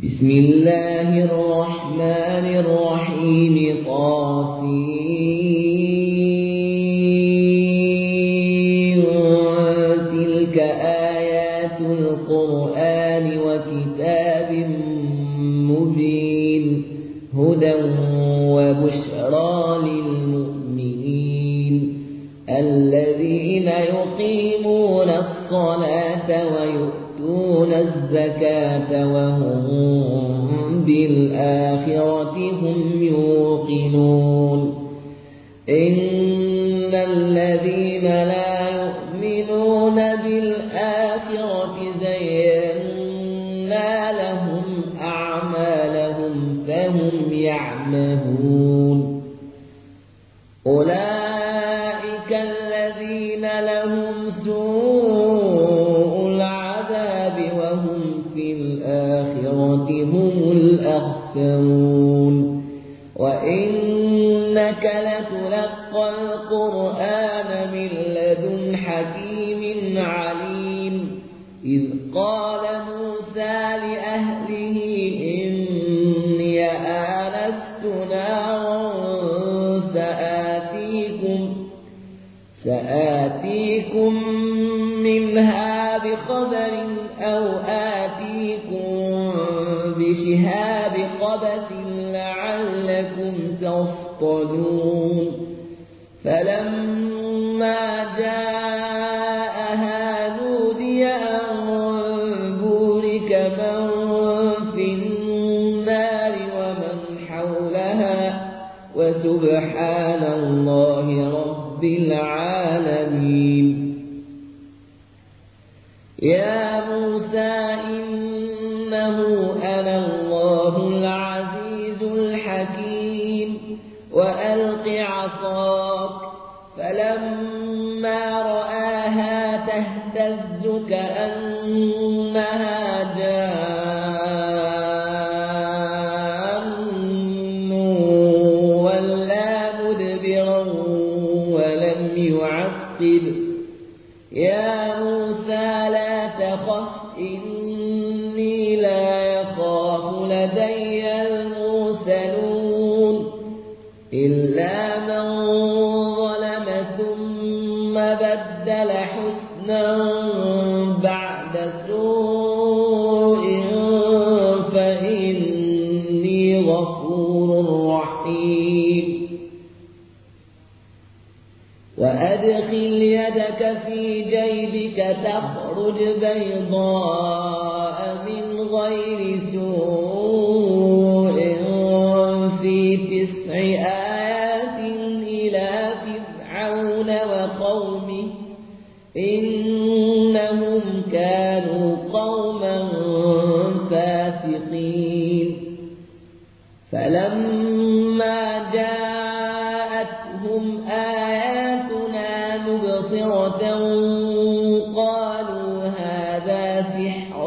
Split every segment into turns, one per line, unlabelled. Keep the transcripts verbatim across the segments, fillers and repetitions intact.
بسم الله الرحمن الرحيم. طاسين. تلك آيات القرآن وكتاب مبين هدى وبشرى للمؤمنين الذين يقيمون الصلاة ويؤتون الزكاة وهم بالآخرة هم يوقنون. إن الذين لا يؤمنون بالآخرة زينا لهم أعمالهم فهم يعمهون. أولئك الذين لهم سوء العذاب وهم في الآخرة هم الأخسرون. وإنك لتلقى القرآن من لدن حكيم عليم. إذ قال موسى لأهله إني آنست نارا سآتيكم سآتيكم منها بخبر أو آتيكم بشهاب قبس لعلكم تصطلون. فلما جاءها نودي أن بورك من في النار ومن حولها وسبحان الله رب العالمين. يا موسى إنه أنا الله العزيز الحكيم. وألق عصاك فلما رآها تهتز كأنها جان ولا مدبرا ولم يعقب. يا موسى لا تخف إني لا يخاف لدي المرسلون إلا من ظلم ثم بدل حسنا بعد سوء فإني غفور رحيم. وأدخل يدك في جيبك تخرج بيضاء من غير سوء في تسع آيات إلى فرعون وقومه إنهم كانوا قوما فاسقين. فلما جاءتهم آياتنا مبصرة قالوا هذا سحر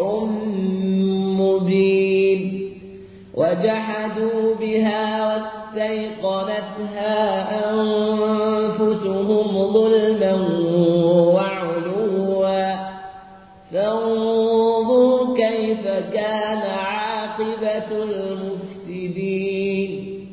مبين وجحدوا بها واستيقنتها أنفسهم ظلما وعلوا فانظر كيف كان عاقبة المفسدين.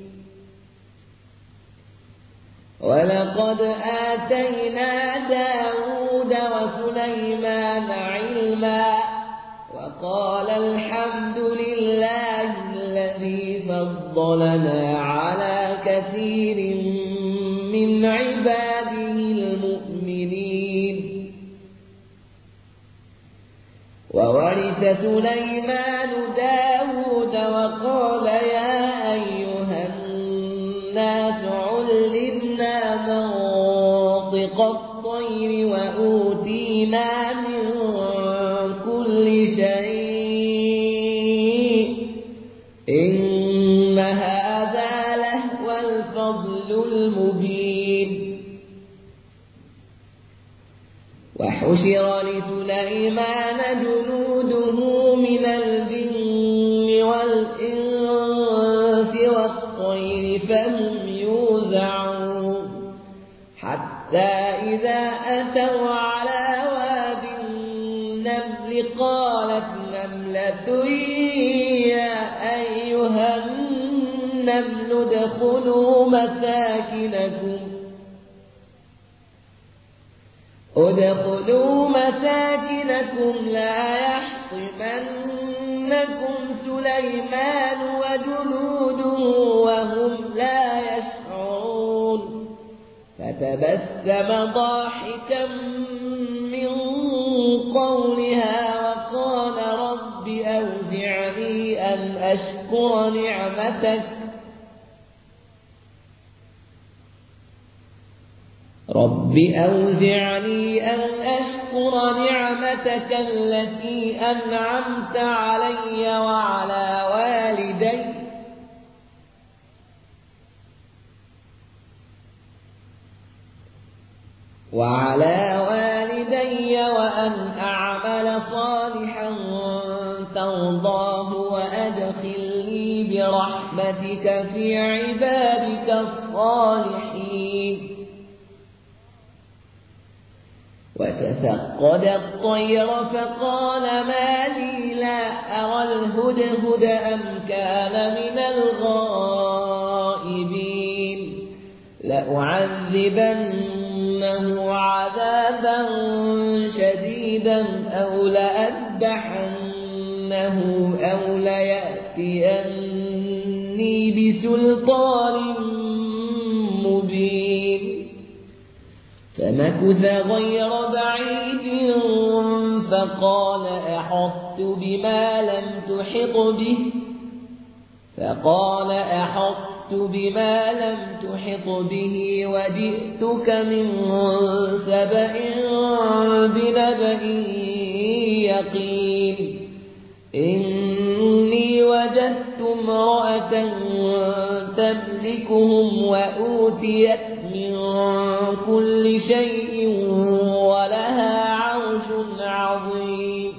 ولقد آتينا داود وسليمان علما وقال الحمد لله الذي فضلنا على كثير من عباده المؤمنين. وورث سليمان داود وقال يا أيها الناس علمنا منطق الطير وأوتينا من كل شيء إن هذا لهو الفضل المبين. وحشر لسليمان جنوده من الجن والإنس والطير فهم يوزعون حتى إذا أتوا على واد النمل قالت نملة يا النمل ادخلوا مساكنكم ادخلوا مساكنكم لا يحطمنكم سليمان وجنوده وهم لا يشعرون فتبسم ضاحكا من قولها وقال رب أوزعني أن أشكر نعمتك رب أوزعني أن أشكر نعمتك التي أنعمت علي وعلى والدي وعلى والدي وأن أعمل صالحا ترضاه وأدخلني برحمتك في عبادك الصالحين وتفقد الطير فقال ما لي لا أرى الهدهد أم كان من الغائبين لأعذبنه عذابا شديدا أو لأذبحنه أو ليأتيني بسلطان مبين فمكث غير بعيد فقال أحطت بما لم تحط به فقال أحطت بما لم تحط به وجئتك من سبأ بنبأ يقين إني وجدت امرأة تملكهم وأوتيت من كل شيء ولها عرش عظيم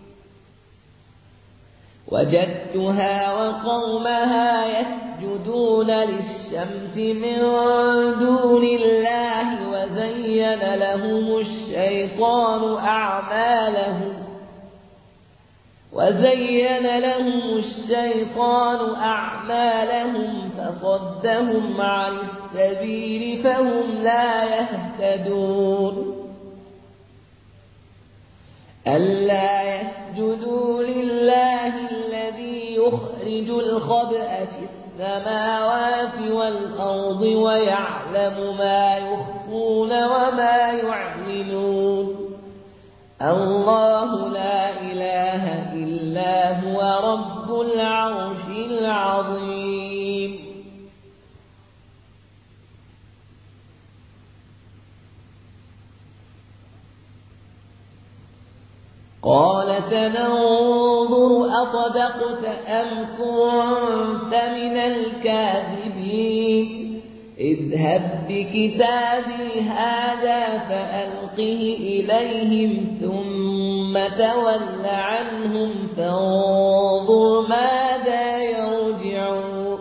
وجدتها وقومها يسجدون للشمس من دون الله وزين لهم الشيطان أعمالهم وزين لهم الشيطان أعمالهم فصدهم عن السبيل فهم لا يهتدون ألا يسجدوا لله الذي يخرج الخبأ في السماوات والأرض ويعلم ما يخفون وما يعلنون الله لا إله إلا هو رب العرش العظيم قال سننظر أصدقت أم كنت من الكاذبين اذهب بكتابي هذا فألقه إليهم ثم تول عنهم فانظر ماذا يرجعون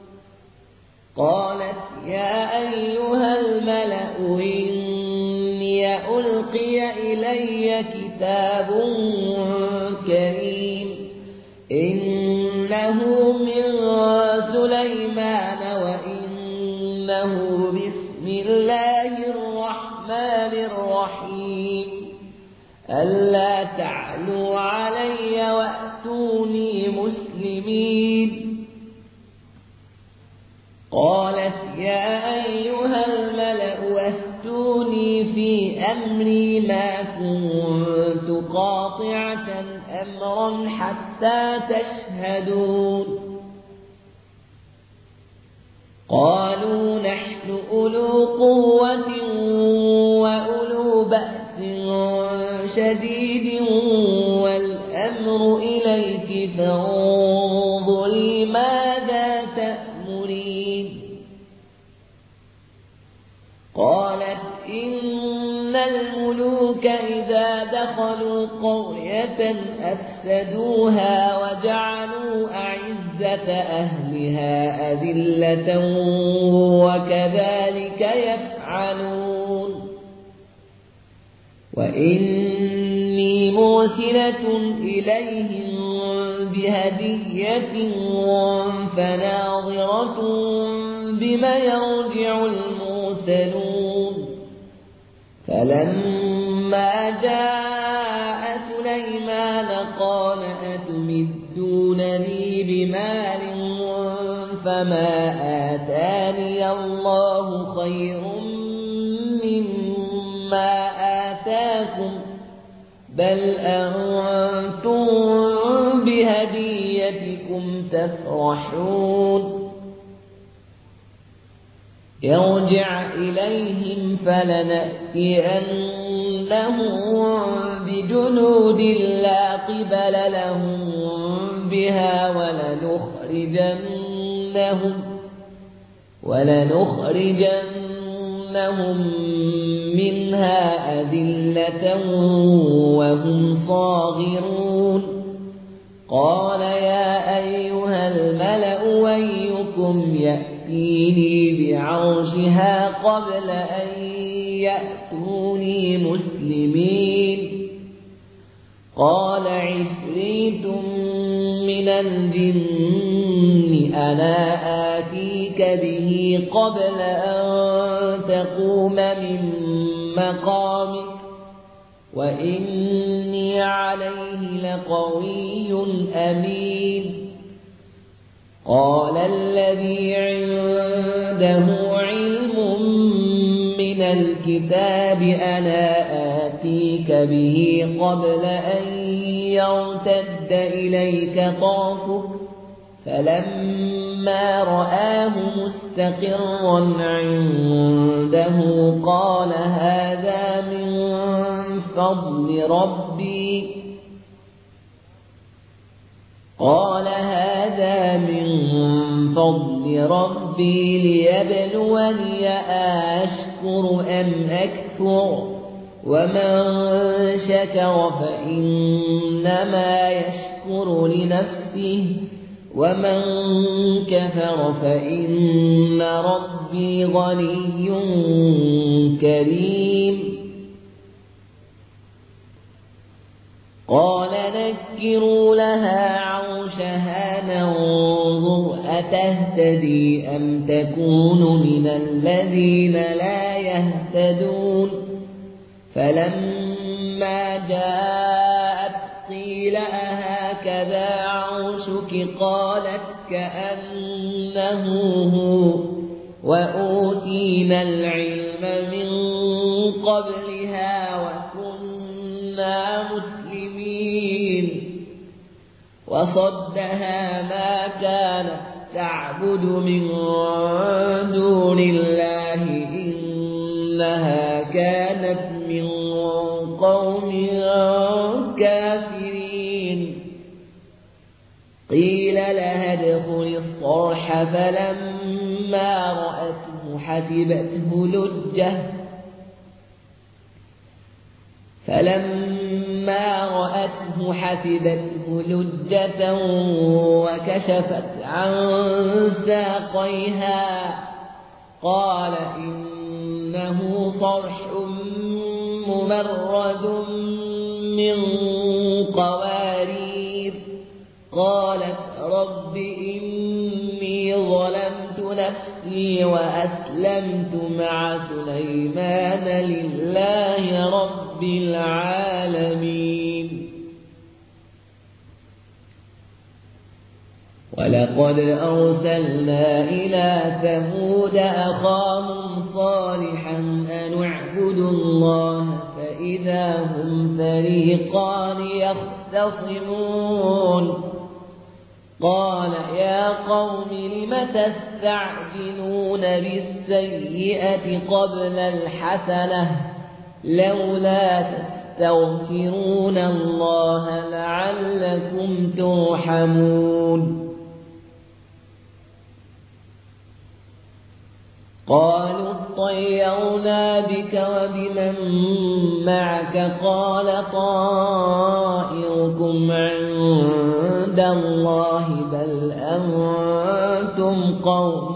قالت يا أيها الملأ إني ألقي إلي كتاب كريم إنه من سليمان وإنه بسم الله الرحمن الرحيم ألا تعلوا علي وأتوني مسلمين قالت يا أيها الملأ أفتوني في أمري ما كنت قاطعة أمرا حتى تشهدون قالوا نحن أولو قوة وأولو بأس شديد والأمر إليك فانظري ماذا تأمرين قالت إن الملوك إذا دخلوا قرية أفسدوها وجعلوا أعزة أهلها أذلة وكذلك يفعلون وإني مرسلة إليهم بهدية فناظرة بما يرجع المرسلون فلما جاء سليمان قال أتمدونني بمال فما آتاني الله خير مما آتاكم بل أنتم بهديتكم تفرحون ارجع إليهم فلنأتينهم بجنود لا قبل لهم بها ولنخرجنهم ولنخرجنهم منها أذلة وهم صاغرون قال يا أيها الملأ أيكم يأتيني بعرشها قبل أن يأتوني مسلمين قال عفريت من الجن أنا آتيك به قبل أن تقوم من مقامك وإني عليه لقوي أمين قال الذي عنده علم من الكتاب أنا آتيك به قبل أن يرتد إليك طرفك فلما رآه مستقرا عنده قال هذا من فضل ربي قال هذا من فضل ربي ليبلوني أشكر أم أكفر ومن شكر فإنما يشكر لنفسه ومن كفر فإن ربي غني كريم قال نكروا لها عرشها ننظر أتهتدي أم تكون من الذين لا يهتدون فلما جاءت قيل أهكذا عرشك قالت كأنه هو وأوتينا العلم من قبلها وكنا مسلمين وصدها ما كانت تعبد من دون الله إنها كانت من قوم كافرين قيل لها ادخل الصرح فلما رأته حسبته لجة فلما رأته حسبته لجة وكشفت عن ساقيها قال إنه صرح ممرد من قوارير قالت رب إني ظلمت نفسي وأسلمت مع سليمان لله رب العالمين ولقد أرسلنا إلى ثمود أخاهم صالحا أن اعبدوا الله فإذا هم فريقان يختصمون قال يا قوم لم تستعجلون بالسيئة قبل الحسنة لولا تستغفرون الله لعلكم ترحمون قالوا اطيرنا بك وبمن معك قال طائركم عند الله بل أنتم قوم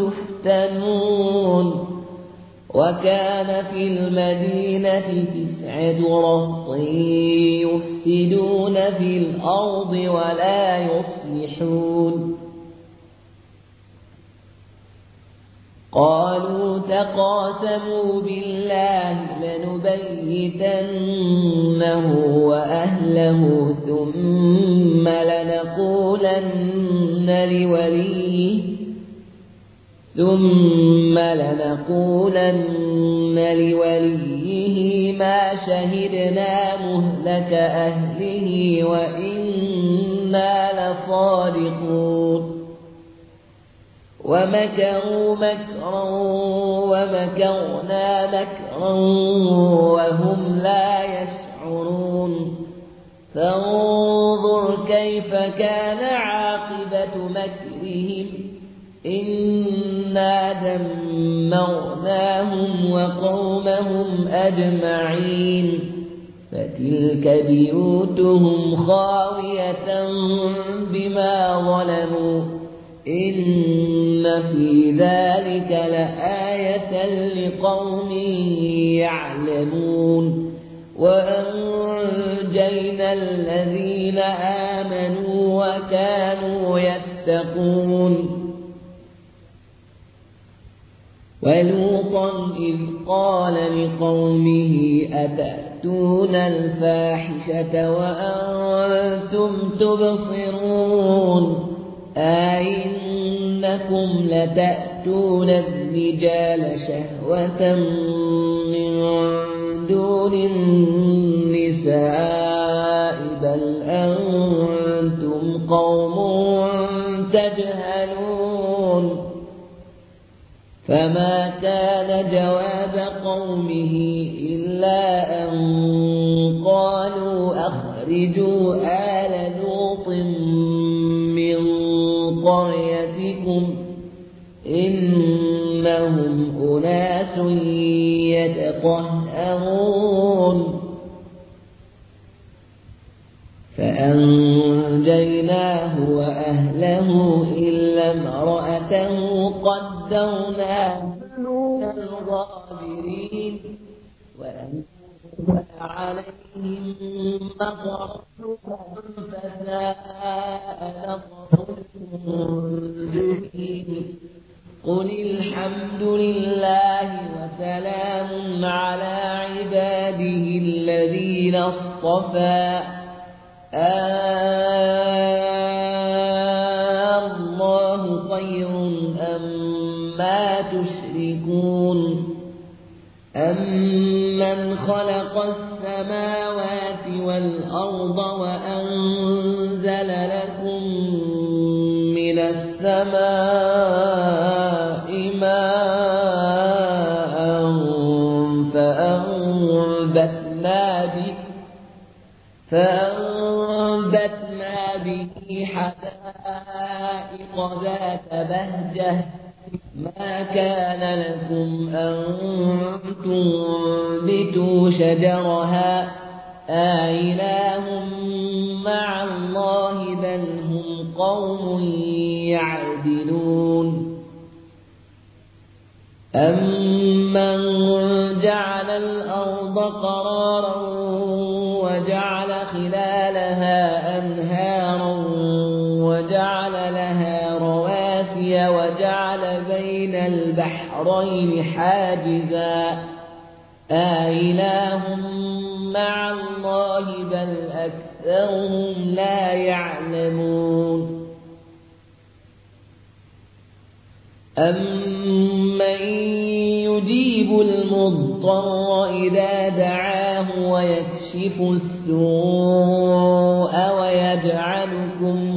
تفتنون وكان في المدينة تسعة سبعة رهط يفسدون في الأرض ولا يصلحون قالوا تقاسموا بالله لنبيتنه وأهله ثم لنقولن لوليه ثم لنقولن لوليه ما شهدنا مهلك أهله وإنا لصادقون ومكروا مكرا ومكرنا مكرا وهم لا يشعرون فانظر كيف كان عاقبة مكرهم إنا دمرناهم وقومهم أجمعين فتلك بيوتهم خاوية بما ظلموا إن في ذلك لآية لقوم يعلمون وأنجينا الذين آمنوا وكانوا يتقون ولوطا إذ قال لقومه أتأتون الفاحشة وأنتم تبصرون أئنكم لتأتون الرجال شهوة من دون النساء بل أنتم قوم تجهلون فما كان جواب قومه إلا أن قالوا أخرجوا آل لوط من قريتكم إنهم أناس يتطهرون فأنجيناه وأهله إلا امرأته قدرناها من الغابرين وأنزلنا عليهم مطرا فساء مطر المنذرين قل الحمد لله وسلام على عباده الذين اصطفى الله خير أما تشركون أمن خلق السماوات والأرض وأنزل لكم من السماء ماء فأنبتنا به فأنبتنا به حدائق ذات بهجة ما كان لكم أن تنبتوا شجرها أإله مع الله بل هم قوم يعدلون أمن جعل الأرض قرارا وجعل خلالها أنهارا وجعل لها رواسي وجعل بين البحرين حاجزا أإله مع الله بل أكثرهم لا يعلمون أمن يجيب المضطر إذا دعاه ويكشف السوء ويجعلكم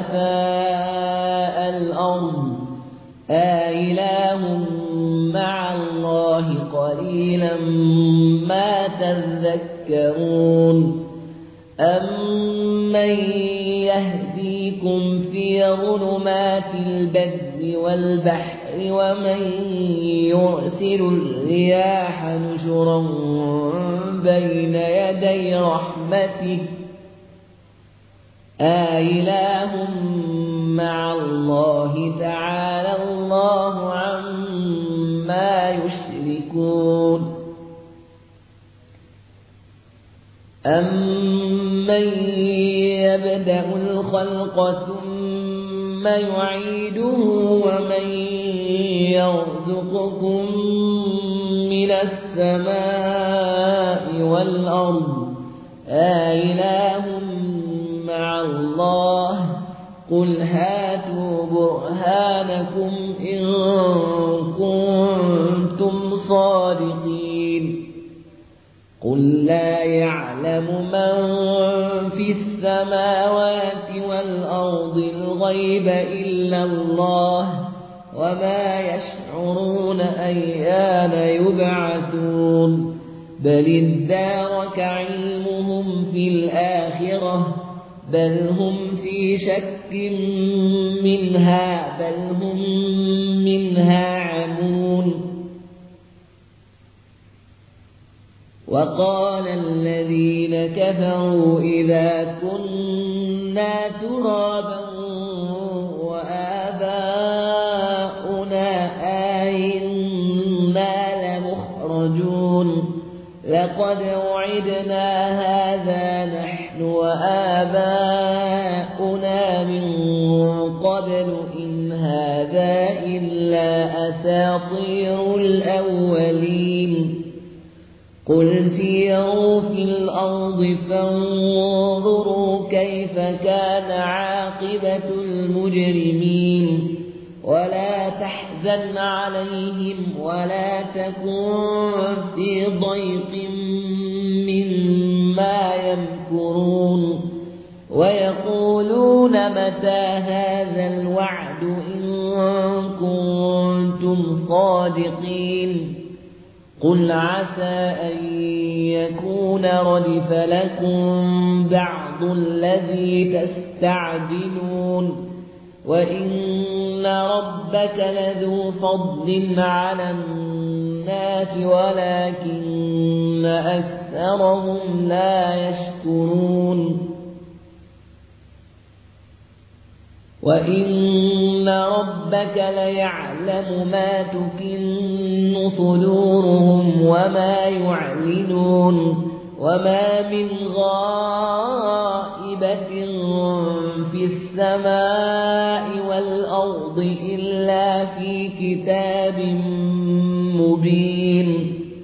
خلفاء الأرض أإله مع الله قليلا ما تذكرون أمن يهديكم في ظلمات البر والبحر ومن يرسل الرياح نشرا بين يدي رحمته أإله مع الله تعالى الله عما يشركون أَمَّن يَبْدَأُ الْخَلْقَ ثُمَّ يُعِيدُهُ وَمَن يَرْزُقُكُم مِّنَ السَّمَاءِ وَالْأَرْضِ أَإِلَٰهٌ مَّعَ اللَّهِ قُلْ هَاتُوا بُرْهَانَكُمْ إِن كُنتُمْ صَادِقِينَ قُل لَّا يَعْلَمُ مَن فِي السَّمَاوَاتِ وَالْأَرْضِ الْغَيْبَ إِلَّا اللَّهُ وَمَا يَشْعُرُونَ أَيَّانَ يُبْعَثُونَ بَلِ ادَّارَكَ عِلْمُهُمْ فِي الْآخِرَةِ بَلْ هُمْ فِي شَكٍّ مِّنْهَا بَلْ هُمْ مِنْهَا عَمُونَ وَقَالَ الَّذِينَ كَفَرُوا إِذَا كُنَّا تُرَابًا وَآبَاؤُنَا أَئِنَّا لَمُخْرَجُونَ لَقَدْ وُعِدْنَا هَٰذَا نَحْنُ وَآبَاؤُنَا مِن قَبْلُ إِنْ هَٰذَا إِلَّا أَسَاطِيرُ الْأَوَّلِينَ قُلْ سِيرُوا فِي الْأَرْضِ فَانظُرُوا كَيْفَ كَانَ عَاقِبَةُ الْمُجْرِمِينَ وَلَا تَحْزَنْ عَلَيْهِمْ وَلَا تَكُن فِي ضَيْقٍ مِّمَّا يَمْكُرُونَ وَيَقُولُونَ مَتَىٰ هَٰذَا الْوَعْدُ إِن كُنتُمْ صَادِقِينَ قُلْ عَسَىٰ أَن يَكُونَ رَدِفَ لَكُم بَعْضُ الَّذِي تَسْتَعْجِلُونَ وَإِنَّ رَبَّكَ لَذُو فَضْلٍ عَلَى النَّاسِ وَلَكِنَّ أَكْثَرَهُمْ لَا يَشْكُرُونَ وَإِنَّ رَبَّكَ لَيَعْلَمُ مَا تُكِنُّ صُدُورُهُمْ وَمَا يُعْلِنُونَ وَمَا مِنْ غَائِبَةٍ فِي السَّمَاءِ وَالْأَرْضِ إِلَّا فِي كِتَابٍ مُبِينٍ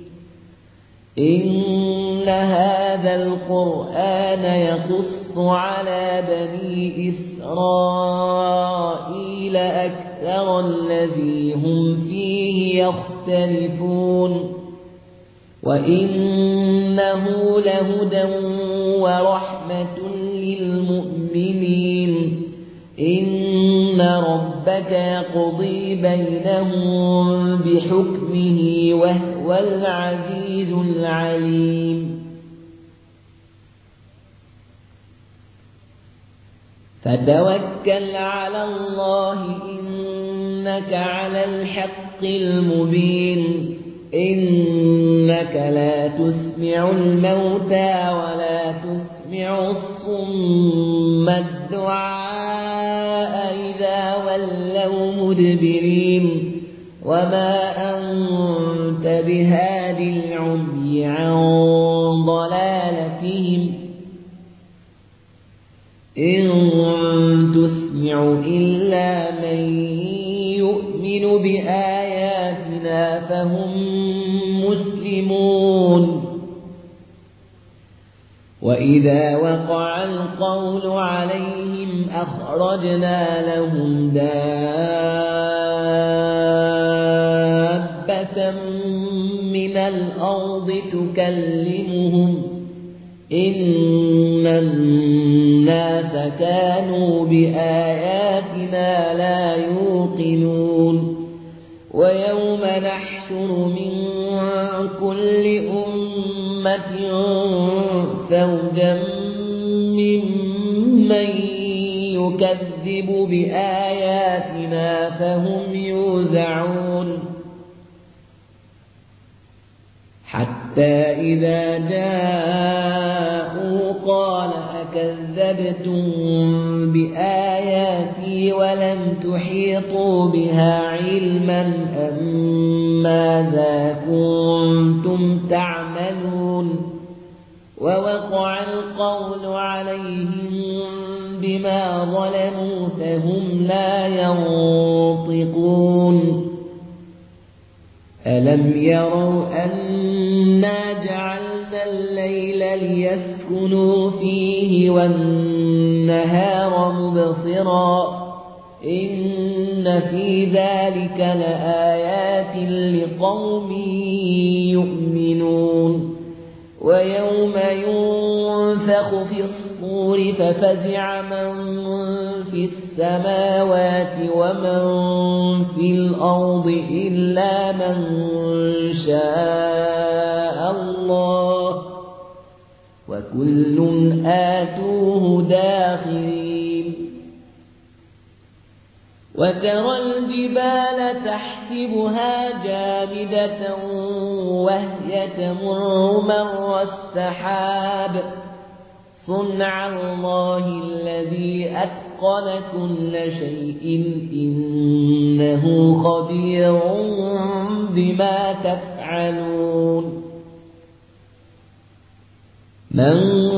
إِنَّ هَذَا الْقُرْآنَ يَقُصُّ عَلَى بَنِي إِسْرَائِيلَ أَكْثَرَ الَّذِي هُمْ فِيهِ يَخْتَلِفُونَ وَإِنَّهُ لَهُدًى وَرَحْمَةٌ لِّلْمُؤْمِنِينَ إِنَّ رَبَّكَ يَقْضِي بَيْنَهُم بِحُكْمِهِ وَهُوَ الْعَزِيزُ الْعَلِيمُ فَتَوَكَّلْ عَلَى اللَّهِ إِنَّكَ عَلَى الْحَقِّ الْمُبِينِ إِنَّكَ لَا تُسْمِعُ الْمَوْتَىٰ وَلَا تُسْمِعُ الصُّمَّ الدُّعَاءَ إِذَا وَلَّوْا مُدْبِرِينَ وَمَا أَنتَ بِهَادِ الْعُمْيِ عَن ضَلَالَتِهِمْ إِن تُسْمِعُ إِلَّا مَن يُؤْمِنُ بِآيَاتِنَا فَهُم مُّسْلِمُونَ وَإِذَا وَقَعَ الْقَوْلُ عَلَيْهِمْ أَخْرَجْنَا لَهُمْ دَابَّةً مِّنَ الْأَرْضِ تُكَلِّمُهُمْ إِنَّ النَّاسَ كَانُوا بِآيَاتِنَا لَا يُوقِنُونَ وَيَوْمَ نَحْشُرُ مِن كُلِّ أُمَّةٍ فَوْجًا مِّمَّن يُكَذِّبُ بِآيَاتِنَا فَهُمْ يُوزَعُونَ حَتَّى إِذَا جَاءُوا قَالَ أَكَذَّبْتُم بِآيَاتِي وَلَمْ تُحِيطُوا بِهَا عِلْمًا أَم مَّاذَا كُنتُمْ تَعْمَلُونَ ووقع القول عليهم بما ظلموا فهم لا ينطقون ألم يروا أنا جعلنا الليل ليسكنوا فيه والنهار مبصرا إن في ذلك لآيات لقوم يؤمنون ويوم ينفخ في الصور ففزع من في السماوات ومن في الأرض إلا من شاء الله وكل آتوه داخرين وترى الجبال تحسبها جامدة وهي تمر مر السحاب صنع الله الذي أتقن كل شيء إنه خبير بما تفعلون من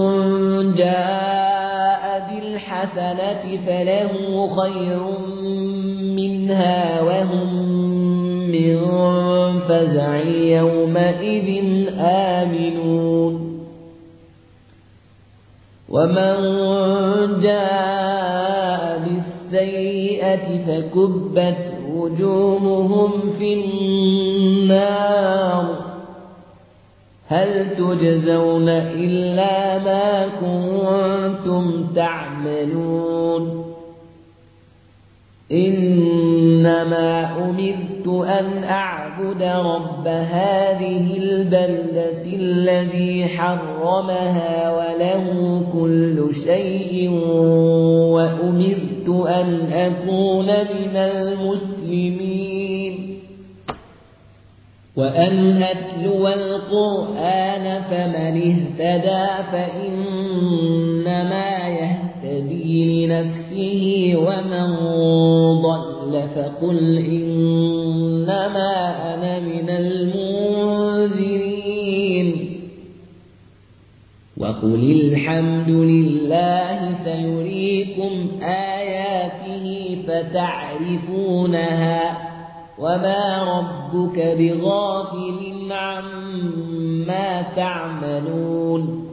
جاء بالحسنة فله خير منها وهم من فزع يومئذ آمنون ومن جاء بالسيئة فكبت وجوههم في النار هل تجزون إلا ما كنتم تعملون إنما أمرت أن أعبد رب هذه البلدة الذي حرمها وله كل شيء وأمرت أن أكون من المسلمين وأن أتلو القرآن فمن اهتدى فإنما يهتدي لنفسه ومن ضل فقل إنما أنا من المنذرين وقل الحمد لله سيريكم آياته فتعرفونها وما ربك بغافل عما تعملون